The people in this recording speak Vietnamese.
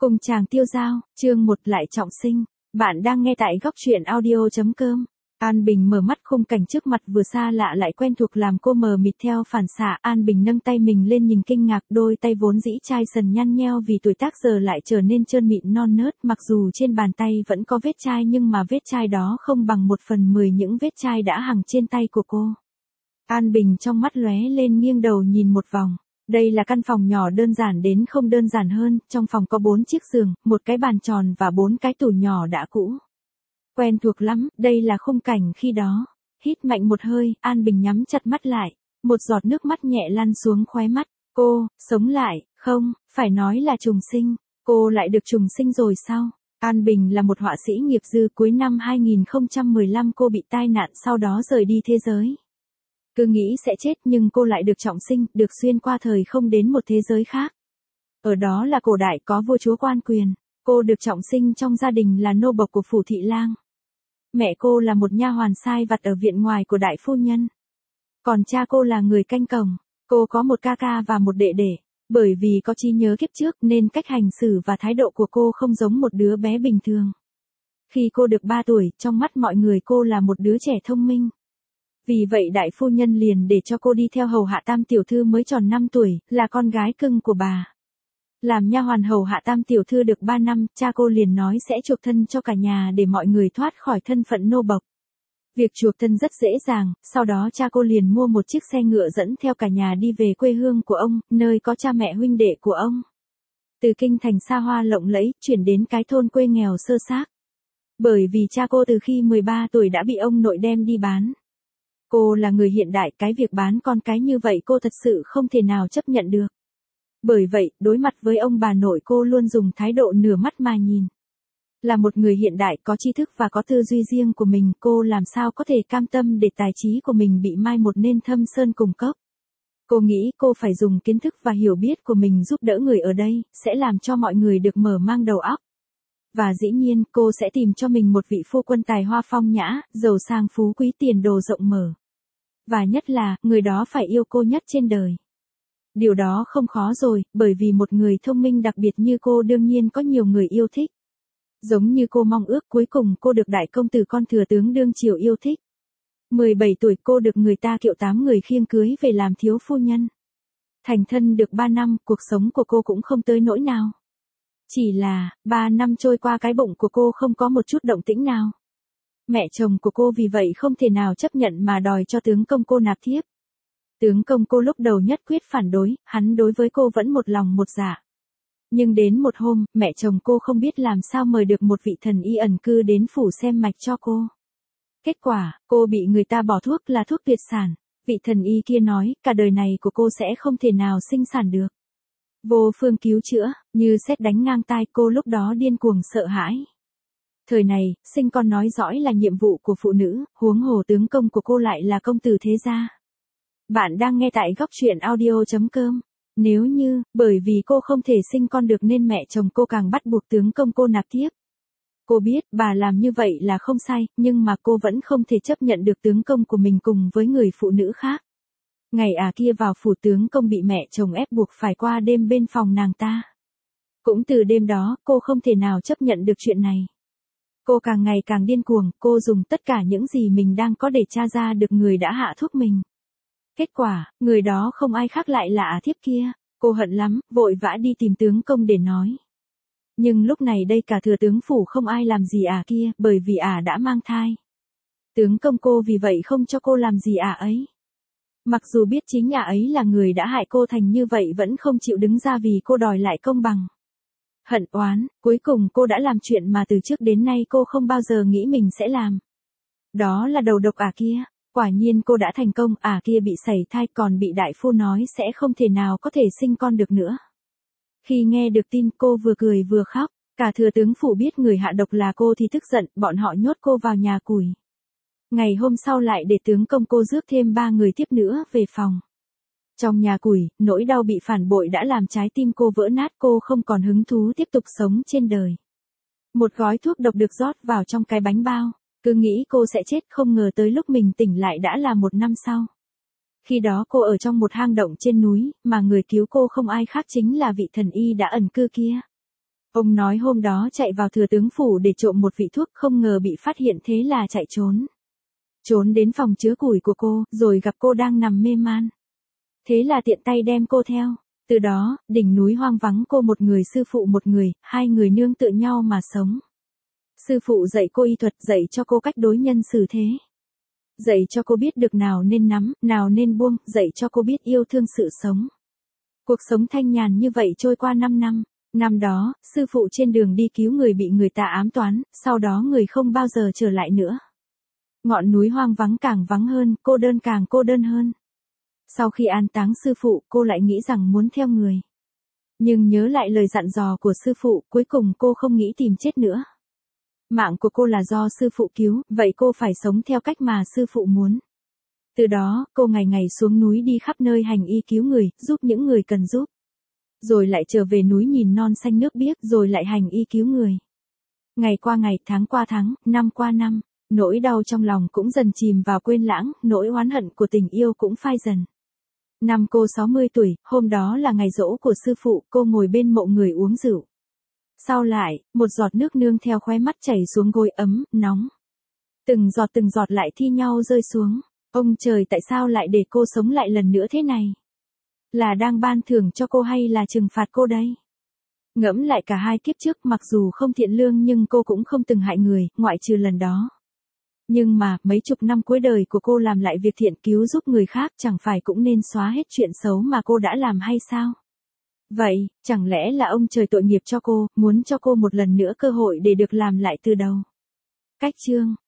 Cùng chàng tiêu dao, chương 1 lại trọng sinh. Bạn đang nghe tại góc truyện audio.com. An Bình mở mắt, khung cảnh trước mặt vừa xa lạ lại quen thuộc làm cô mờ mịt theo phản xạ. An Bình nâng tay mình lên nhìn kinh ngạc, đôi tay vốn dĩ chai sần nhăn nheo vì tuổi tác giờ lại trở nên trơn mịn non nớt. Mặc dù trên bàn tay vẫn có vết chai nhưng mà vết chai đó không bằng 1/10 những vết chai đã hằn trên tay của cô. An Bình trong mắt lóe lên, nghiêng đầu nhìn một vòng. Đây là căn phòng nhỏ đơn giản đến không đơn giản hơn, trong phòng có 4 chiếc giường, một cái bàn tròn và 4 cái tủ nhỏ đã cũ. Quen thuộc lắm, đây là khung cảnh khi đó. Hít mạnh một hơi, An Bình nhắm chặt mắt lại, một giọt nước mắt nhẹ lăn xuống khóe mắt. Cô, sống lại, không, phải nói là trùng sinh. Cô lại được trùng sinh rồi sao? An Bình là một họa sĩ nghiệp dư, cuối năm 2015 cô bị tai nạn sau đó rời đi thế giới. Cứ nghĩ sẽ chết nhưng cô lại được trọng sinh, được xuyên qua thời không đến một thế giới khác. Ở đó là cổ đại, có vua chúa quan quyền. Cô được trọng sinh trong gia đình là nô bộc của phủ thị lang. Mẹ cô là một nha hoàn sai vặt ở viện ngoài của đại phu nhân. Còn cha cô là người canh cổng. Cô có một ca ca và một đệ đệ. Bởi vì có trí nhớ kiếp trước nên cách hành xử và thái độ của cô không giống một đứa bé bình thường. Khi cô được 3 tuổi, trong mắt mọi người cô là một đứa trẻ thông minh. Vì vậy đại phu nhân liền để cho cô đi theo hầu hạ tam tiểu thư mới tròn 5 tuổi, là con gái cưng của bà. Làm nha hoàn hầu hạ tam tiểu thư được 3 năm, cha cô liền nói sẽ chuộc thân cho cả nhà để mọi người thoát khỏi thân phận nô bộc. Việc chuộc thân rất dễ dàng, sau đó cha cô liền mua một chiếc xe ngựa dẫn theo cả nhà đi về quê hương của ông, nơi có cha mẹ huynh đệ của ông. Từ kinh thành xa hoa lộng lẫy, chuyển đến cái thôn quê nghèo sơ xác. Bởi vì cha cô từ khi 13 tuổi đã bị ông nội đem đi bán. Cô là người hiện đại, cái việc bán con cái như vậy cô thật sự không thể nào chấp nhận được. Bởi vậy, đối mặt với ông bà nội cô luôn dùng thái độ nửa mắt mà nhìn. Là một người hiện đại có tri thức và có tư duy riêng của mình, cô làm sao có thể cam tâm để tài trí của mình bị mai một nên thâm sơn cùng cốc. Cô nghĩ cô phải dùng kiến thức và hiểu biết của mình giúp đỡ người ở đây, sẽ làm cho mọi người được mở mang đầu óc. Và dĩ nhiên, cô sẽ tìm cho mình một vị phu quân tài hoa phong nhã, giàu sang phú quý, tiền đồ rộng mở. Và nhất là, người đó phải yêu cô nhất trên đời. Điều đó không khó rồi, bởi vì một người thông minh đặc biệt như cô đương nhiên có nhiều người yêu thích. Giống như cô mong ước, cuối cùng cô được đại công tử con thừa tướng đương triều yêu thích. 17 tuổi cô được người ta kiệu 8 người khiêng cưới về làm thiếu phu nhân. Thành thân được 3 năm, cuộc sống của cô cũng không tới nỗi nào. Chỉ là, 3 năm trôi qua cái bụng của cô không có một chút động tĩnh nào. Mẹ chồng của cô vì vậy không thể nào chấp nhận mà đòi cho tướng công cô nạp thiếp. Tướng công cô lúc đầu nhất quyết phản đối, hắn đối với cô vẫn một lòng một dạ. Nhưng đến một hôm, mẹ chồng cô không biết làm sao mời được một vị thần y ẩn cư đến phủ xem mạch cho cô. Kết quả, cô bị người ta bỏ thuốc là thuốc tuyệt sản. Vị thần y kia nói, cả đời này của cô sẽ không thể nào sinh sản được. Vô phương cứu chữa, như sét đánh ngang tai, cô lúc đó điên cuồng sợ hãi. Thời này, sinh con nói dõi là nhiệm vụ của phụ nữ, huống hồ tướng công của cô lại là công tử thế gia. Bạn đang nghe tại góc truyện audio.com. Nếu như, bởi vì cô không thể sinh con được nên mẹ chồng cô càng bắt buộc tướng công cô nạp thiếp. Cô biết bà làm như vậy là không sai, nhưng mà cô vẫn không thể chấp nhận được tướng công của mình cùng với người phụ nữ khác. Ngày kia vào phủ tướng công bị mẹ chồng ép buộc phải qua đêm bên phòng nàng ta. Cũng từ đêm đó, cô không thể nào chấp nhận được chuyện này. Cô càng ngày càng điên cuồng, cô dùng tất cả những gì mình đang có để tra ra được người đã hạ thuốc mình. Kết quả, người đó không ai khác lại là thiếp kia. Cô hận lắm, vội vã đi tìm tướng công để nói. Nhưng lúc này đây cả thừa tướng phủ không ai làm gì kia, bởi vì đã mang thai. Tướng công cô vì vậy không cho cô làm gì ấy. Mặc dù biết chính ấy là người đã hại cô thành như vậy vẫn không chịu đứng ra vì cô đòi lại công bằng. Hận oán, cuối cùng cô đã làm chuyện mà từ trước đến nay cô không bao giờ nghĩ mình sẽ làm. Đó là đầu độc kia. Quả nhiên cô đã thành công, kia bị sảy thai còn bị đại phu nói sẽ không thể nào có thể sinh con được nữa. Khi nghe được tin cô vừa cười vừa khóc, cả thừa tướng phủ biết người hạ độc là cô thì tức giận, bọn họ nhốt cô vào nhà củi. Ngày hôm sau lại để tướng công cô rước thêm 3 người tiếp nữa về phòng. Trong nhà củi, nỗi đau bị phản bội đã làm trái tim cô vỡ nát, cô không còn hứng thú tiếp tục sống trên đời. Một gói thuốc độc được rót vào trong cái bánh bao. Cứ nghĩ cô sẽ chết, không ngờ tới lúc mình tỉnh lại đã là 1 năm sau. Khi đó cô ở trong một hang động trên núi, mà người cứu cô không ai khác chính là vị thần y đã ẩn cư kia. Ông nói hôm đó chạy vào thừa tướng phủ để trộm một vị thuốc, không ngờ bị phát hiện, thế là chạy trốn. Trốn đến phòng chứa củi của cô, rồi gặp cô đang nằm mê man. Thế là tiện tay đem cô theo. Từ đó, đỉnh núi hoang vắng cô một người, sư phụ một người, hai người nương tựa nhau mà sống. Sư phụ dạy cô y thuật, dạy cho cô cách đối nhân xử thế. Dạy cho cô biết được nào nên nắm, nào nên buông, dạy cho cô biết yêu thương sự sống. Cuộc sống thanh nhàn như vậy trôi qua 5 năm. Năm đó, sư phụ trên đường đi cứu người bị người ta ám toán, sau đó người không bao giờ trở lại nữa. Ngọn núi hoang vắng càng vắng hơn, cô đơn càng cô đơn hơn. Sau khi an táng sư phụ, cô lại nghĩ rằng muốn theo người. Nhưng nhớ lại lời dặn dò của sư phụ, cuối cùng cô không nghĩ tìm chết nữa. Mạng của cô là do sư phụ cứu, vậy cô phải sống theo cách mà sư phụ muốn. Từ đó, cô ngày ngày xuống núi đi khắp nơi hành y cứu người, giúp những người cần giúp. Rồi lại trở về núi nhìn non xanh nước biếc, rồi lại hành y cứu người. Ngày qua ngày, tháng qua tháng, năm qua năm, nỗi đau trong lòng cũng dần chìm vào quên lãng, nỗi oán hận của tình yêu cũng phai dần. Năm cô 60 tuổi, hôm đó là ngày giỗ của sư phụ, cô ngồi bên mộ người uống rượu. Sau lại, một giọt nước nương theo khóe mắt chảy xuống gối ấm, nóng. Từng giọt lại thi nhau rơi xuống. Ông trời, tại sao lại để cô sống lại lần nữa thế này? Là đang ban thưởng cho cô hay là trừng phạt cô đây? Ngẫm lại cả hai kiếp trước, mặc dù không thiện lương nhưng cô cũng không từng hại người, ngoại trừ lần đó. Nhưng mà, mấy chục năm cuối đời của cô làm lại việc thiện, cứu giúp người khác, chẳng phải cũng nên xóa hết chuyện xấu mà cô đã làm hay sao? Vậy, chẳng lẽ là ông trời tội nghiệp cho cô, muốn cho cô một lần nữa cơ hội để được làm lại từ đầu? Cách chương